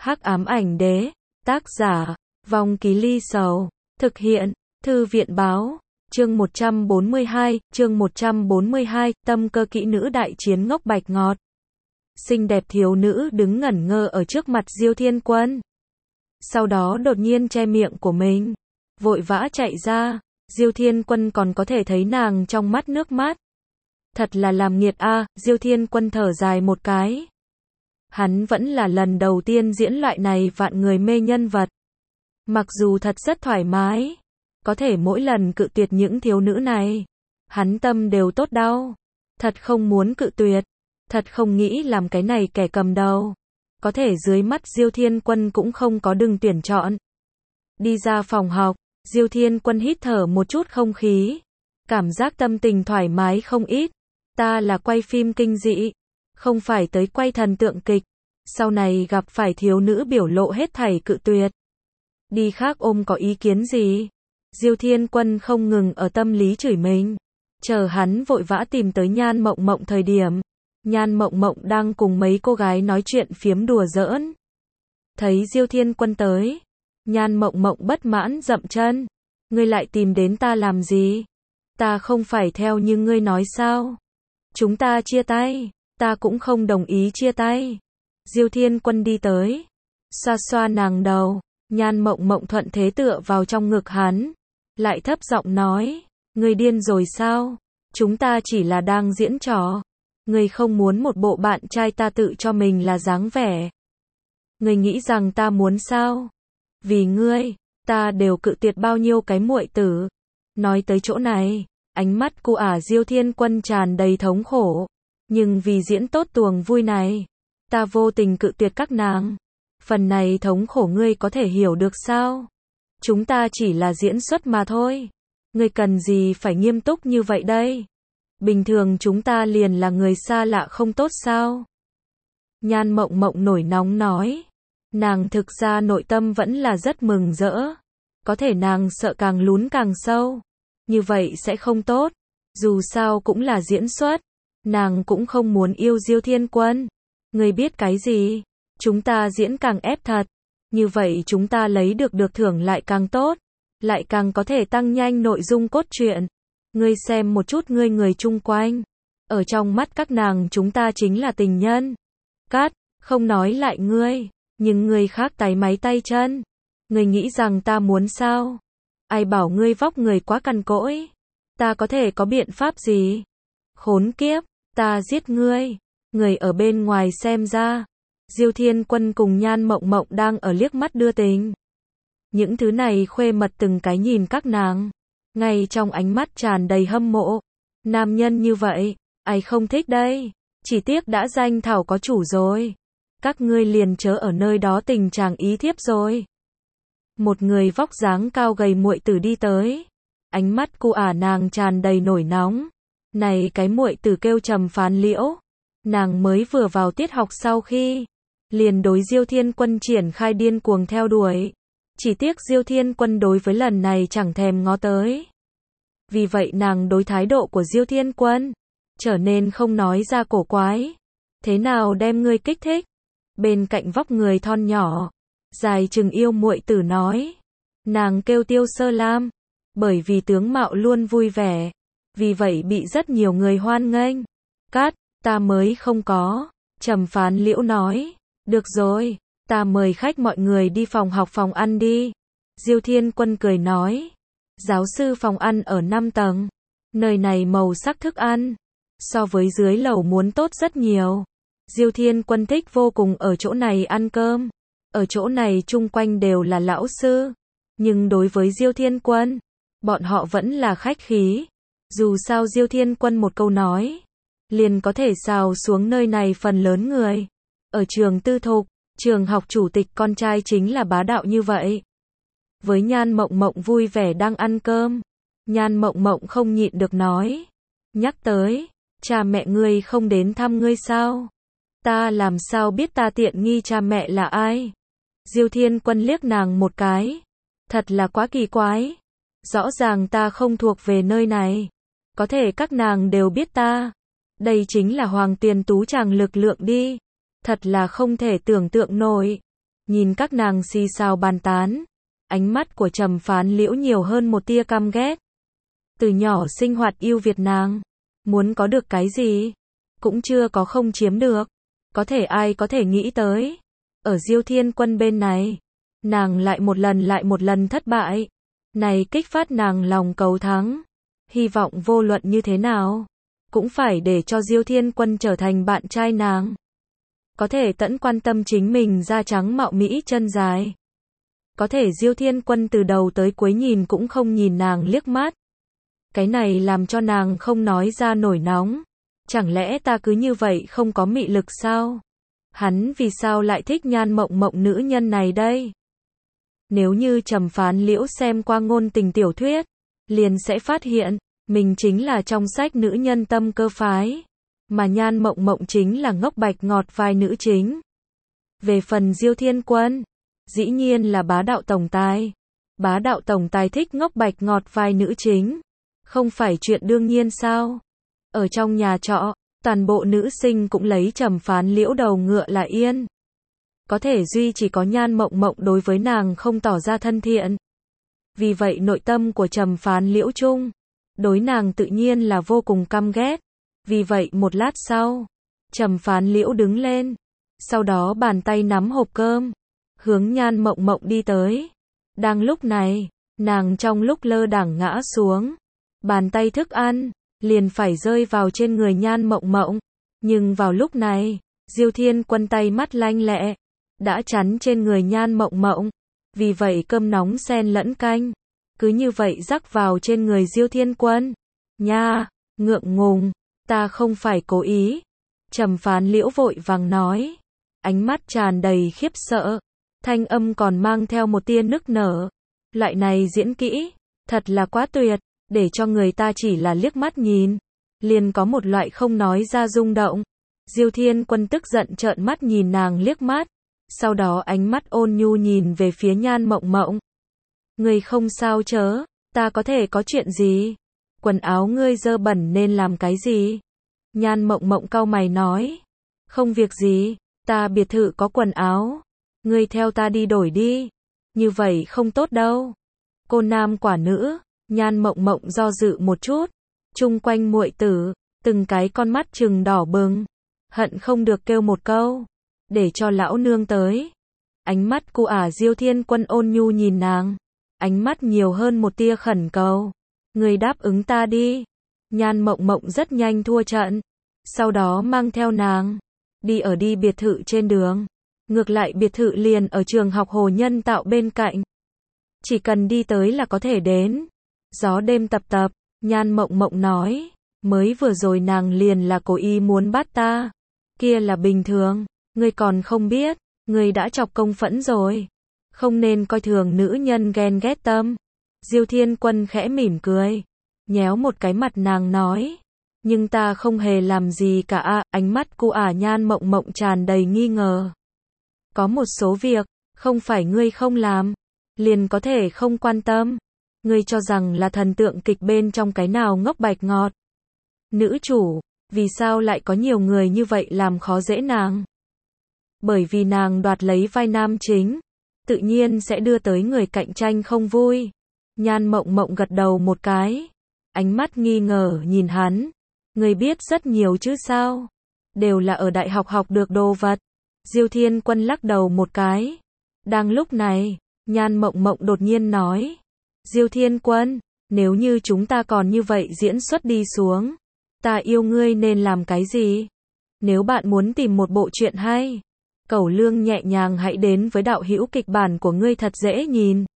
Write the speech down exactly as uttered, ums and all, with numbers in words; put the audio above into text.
Hắc ám ảnh đế, tác giả, Vong Ký Ly Sầu, thực hiện, Thư viện báo, chương một trăm bốn mươi hai, chương một trăm bốn mươi hai, tâm cơ kỹ nữ đại chiến ngốc bạch ngọt. Xinh đẹp thiếu nữ đứng ngẩn ngơ ở trước mặt Diêu Thiên Quân. Sau đó đột nhiên che miệng của mình, vội vã chạy ra, Diêu Thiên Quân còn có thể thấy nàng trong mắt nước mắt. Thật là làm nghiệt a, à, Diêu Thiên Quân thở dài một cái. Hắn vẫn là lần đầu tiên diễn loại này vạn người mê nhân vật. Mặc dù thật rất thoải mái, có thể mỗi lần cự tuyệt những thiếu nữ này, hắn tâm đều tốt đau. Thật không muốn cự tuyệt, thật không nghĩ làm cái này kẻ cầm đầu. Có thể dưới mắt Diêu Thiên Quân cũng không có đừng tuyển chọn. Đi ra phòng học, Diêu Thiên Quân hít thở một chút không khí, cảm giác tâm tình thoải mái không ít. Ta là quay phim kinh dị, không phải tới quay thần tượng kịch. Sau này gặp phải thiếu nữ biểu lộ hết thảy cự tuyệt. Đi khác ôm có ý kiến gì? Diêu Thiên Quân không ngừng ở tâm lý chửi mình. Chờ hắn vội vã tìm tới Nhan Mộng Mộng thời điểm, Nhan Mộng Mộng đang cùng mấy cô gái nói chuyện phiếm đùa giỡn. Thấy Diêu Thiên Quân tới, Nhan Mộng Mộng bất mãn dậm chân. Ngươi lại tìm đến ta làm gì? Ta không phải theo như ngươi nói sao? Chúng ta chia tay, ta cũng không đồng ý chia tay. Diêu Thiên Quân đi tới, xoa xoa nàng đầu, Nhan Mộng Mộng thuận thế tựa vào trong ngực hắn, lại thấp giọng nói, ngươi điên rồi sao? Chúng ta chỉ là đang diễn trò. Ngươi không muốn một bộ bạn trai ta tự cho mình là dáng vẻ. Ngươi nghĩ rằng ta muốn sao? Vì ngươi, ta đều cự tuyệt bao nhiêu cái muội tử. Nói tới chỗ này, ánh mắt cô ả Diêu Thiên Quân tràn đầy thống khổ. Nhưng vì diễn tốt tuồng vui này, ta vô tình cự tuyệt các nàng. Phần này thống khổ ngươi có thể hiểu được sao? Chúng ta chỉ là diễn xuất mà thôi. Ngươi cần gì phải nghiêm túc như vậy đây? Bình thường chúng ta liền là người xa lạ không tốt sao? Nhan Mộng Mộng nổi nóng nói. Nàng thực ra nội tâm vẫn là rất mừng rỡ. Có thể nàng sợ càng lún càng sâu. Như vậy sẽ không tốt. Dù sao cũng là diễn xuất. Nàng cũng không muốn yêu Diêu Thiên Quân. Ngươi biết cái gì? Chúng ta diễn càng ép thật. Như vậy chúng ta lấy được được thưởng lại càng tốt. Lại càng có thể tăng nhanh nội dung cốt truyện. Ngươi xem một chút ngươi người chung quanh. Ở trong mắt các nàng chúng ta chính là tình nhân. Cát, không nói lại ngươi. Nhưng ngươi khác táy máy tay chân. Ngươi nghĩ rằng ta muốn sao? Ai bảo ngươi vóc người quá cằn cỗi? Ta có thể có biện pháp gì? Khốn kiếp, ta giết ngươi. Người ở bên ngoài xem ra. Diêu Thiên Quân cùng Nhan Mộng Mộng đang ở liếc mắt đưa tình. Những thứ này khuê mật từng cái nhìn các nàng. Ngay trong ánh mắt tràn đầy hâm mộ. Nam nhân như vậy, ai không thích đây? Chỉ tiếc đã danh thảo có chủ rồi. Các ngươi liền chớ ở nơi đó tình trạng ý thiếp rồi. Một người vóc dáng cao gầy muội tử đi tới. Ánh mắt cô ả nàng tràn đầy nổi nóng. Này cái muội tử kêu Trầm Phán Liễu. Nàng mới vừa vào tiết học sau khi liền đối Diêu Thiên Quân triển khai điên cuồng theo đuổi. Chỉ tiếc Diêu Thiên Quân đối với lần này chẳng thèm ngó tới. Vì vậy nàng đối thái độ của Diêu Thiên Quân trở nên không nói ra cổ quái. Thế nào đem ngươi kích thích? Bên cạnh vóc người thon nhỏ, dài chừng yêu muội tử nói. Nàng kêu Tiêu Sơ Lam. Bởi vì tướng mạo luôn vui vẻ, vì vậy bị rất nhiều người hoan nghênh. Cát, ta mới không có. Trầm Phán Liễu nói. Được rồi, ta mời khách mọi người đi phòng học phòng ăn đi. Diêu Thiên Quân cười nói. Giáo sư phòng ăn ở năm tầng. Nơi này màu sắc thức ăn so với dưới lầu muốn tốt rất nhiều. Diêu Thiên Quân thích vô cùng ở chỗ này ăn cơm. Ở chỗ này chung quanh đều là lão sư. Nhưng đối với Diêu Thiên Quân, bọn họ vẫn là khách khí. Dù sao Diêu Thiên Quân một câu nói, liền có thể xào xuống nơi này phần lớn người. Ở trường tư thục, trường học chủ tịch con trai chính là bá đạo như vậy. Với Nhan Mộng Mộng vui vẻ đang ăn cơm, Nhan Mộng Mộng không nhịn được nói. Nhắc tới, cha mẹ ngươi không đến thăm ngươi sao? Ta làm sao biết ta tiện nghi cha mẹ là ai? Diêu Thiên Quân liếc nàng một cái. Thật là quá kỳ quái. Rõ ràng ta không thuộc về nơi này. Có thể các nàng đều biết ta. Đây chính là Hoàng Tiền Tú Tràng lực lượng đi. Thật là không thể tưởng tượng nổi. Nhìn các nàng xì xào bàn tán, ánh mắt của Trầm Phán Liễu nhiều hơn một tia căm ghét. Từ nhỏ sinh hoạt yêu Việt nàng, muốn có được cái gì, cũng chưa có không chiếm được. Có thể ai có thể nghĩ tới, ở Diêu Thiên Quân bên này, nàng lại một lần lại một lần thất bại. Này kích phát nàng lòng cầu thắng, hy vọng vô luận như thế nào, cũng phải để cho Diêu Thiên Quân trở thành bạn trai nàng. Có thể tẫn quan tâm chính mình da trắng mạo mỹ chân dài. Có thể Diêu Thiên Quân từ đầu tới cuối nhìn cũng không nhìn nàng liếc mắt. Cái này làm cho nàng không nói ra nổi nóng. Chẳng lẽ ta cứ như vậy không có mị lực sao? Hắn vì sao lại thích Nhan Mộng Mộng nữ nhân này đây? Nếu như Trầm Phán Liễu xem qua ngôn tình tiểu thuyết, liền sẽ phát hiện, mình chính là trong sách nữ nhân tâm cơ phái, mà Nhan Mộng Mộng chính là ngốc bạch ngọt vai nữ chính. Về phần Diêu Thiên Quân, dĩ nhiên là bá đạo tổng tài. Bá đạo tổng tài thích ngốc bạch ngọt vai nữ chính, không phải chuyện đương nhiên sao? Ở trong nhà trọ, toàn bộ nữ sinh cũng lấy Trầm Phán Liễu đầu ngựa là yên. Có thể duy chỉ có Nhan Mộng Mộng đối với nàng không tỏ ra thân thiện. Vì vậy nội tâm của Trầm Phán Liễu chung, đối nàng tự nhiên là vô cùng căm ghét. Vì vậy một lát sau, Trầm Phán Liễu đứng lên, sau đó bàn tay nắm hộp cơm, hướng Nhan Mộng Mộng đi tới. Đang lúc này, nàng trong lúc lơ đãng ngã xuống, bàn tay thức ăn liền phải rơi vào trên người Nhan Mộng Mộng. Nhưng vào lúc này, Diêu Thiên Quân tay mắt lanh lẹ, đã chắn trên người Nhan Mộng Mộng. Vì vậy cơm nóng xen lẫn canh, cứ như vậy rắc vào trên người Diêu Thiên Quân. Nha, ngượng ngùng, ta không phải cố ý. Trầm Phán Liễu vội vàng nói, ánh mắt tràn đầy khiếp sợ, thanh âm còn mang theo một tia nức nở. Loại này diễn kỹ, thật là quá tuyệt, để cho người ta chỉ là liếc mắt nhìn, liền có một loại không nói ra rung động. Diêu Thiên Quân tức giận trợn mắt nhìn nàng liếc mắt, sau đó ánh mắt ôn nhu nhìn về phía Nhan Mộng Mộng. Ngươi không sao chớ, ta có thể có chuyện gì? Quần áo ngươi dơ bẩn nên làm cái gì? Nhan Mộng Mộng cau mày nói, không việc gì, ta biệt thự có quần áo, ngươi theo ta đi đổi đi. Như vậy không tốt đâu. Cô nam quả nữ. Nhan Mộng Mộng do dự một chút, chung quanh muội tử, từng cái con mắt trừng đỏ bừng, hận không được kêu một câu, để cho lão nương tới. Ánh mắt cu ả Diêu Thiên Quân ôn nhu nhìn nàng, ánh mắt nhiều hơn một tia khẩn cầu. Người đáp ứng ta đi. Nhan Mộng Mộng rất nhanh thua trận, sau đó mang theo nàng, đi ở đi biệt thự trên đường. Ngược lại biệt thự liền ở trường học Hồ Nhân Tạo bên cạnh. Chỉ cần đi tới là có thể đến. Gió đêm tập tập, Nhan Mộng Mộng nói, mới vừa rồi nàng liền là cố ý muốn bắt ta. Kia là bình thường, ngươi còn không biết, ngươi đã chọc công phẫn rồi. Không nên coi thường nữ nhân ghen ghét tâm. Diêu Thiên Quân khẽ mỉm cười, nhéo một cái mặt nàng nói, nhưng ta không hề làm gì cả à. Ánh mắt cu ả Nhan Mộng Mộng tràn đầy nghi ngờ. Có một số việc, không phải ngươi không làm, liền có thể không quan tâm. Ngươi cho rằng là thần tượng kịch bên trong cái nào ngốc bạch ngọt. Nữ chủ, vì sao lại có nhiều người như vậy làm khó dễ nàng? Bởi vì nàng đoạt lấy vai nam chính, tự nhiên sẽ đưa tới người cạnh tranh không vui. Nhan Mộng Mộng gật đầu một cái, ánh mắt nghi ngờ nhìn hắn. Ngươi biết rất nhiều chứ sao? Đều là ở đại học học được đồ vật. Diêu Thiên Quân lắc đầu một cái. Đang lúc này, Nhan Mộng Mộng đột nhiên nói, Diêu Thiên Quân, nếu như chúng ta còn như vậy diễn xuất đi xuống, ta yêu ngươi nên làm cái gì? Nếu bạn muốn tìm một bộ truyện hay, cẩu lương nhẹ nhàng hãy đến với đạo hữu kịch bản của ngươi thật dễ nhìn.